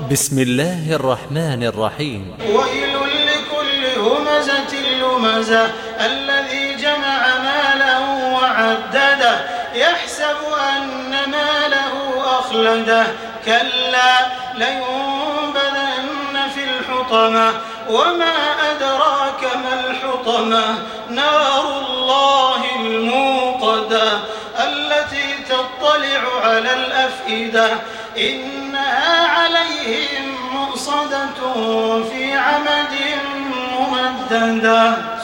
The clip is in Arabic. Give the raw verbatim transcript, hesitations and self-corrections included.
بسم الله الرحمن الرحيم. ويل لكل همزة لمزة الذي جمع ماله وعدده يحسب أن ماله أخلده كلا لينبذن في الحطمة وما أدراك ما الحطمة نار الله الموقدة التي تطلع على الأفئدة إنها عليهم مؤصدة في عمد ممددة.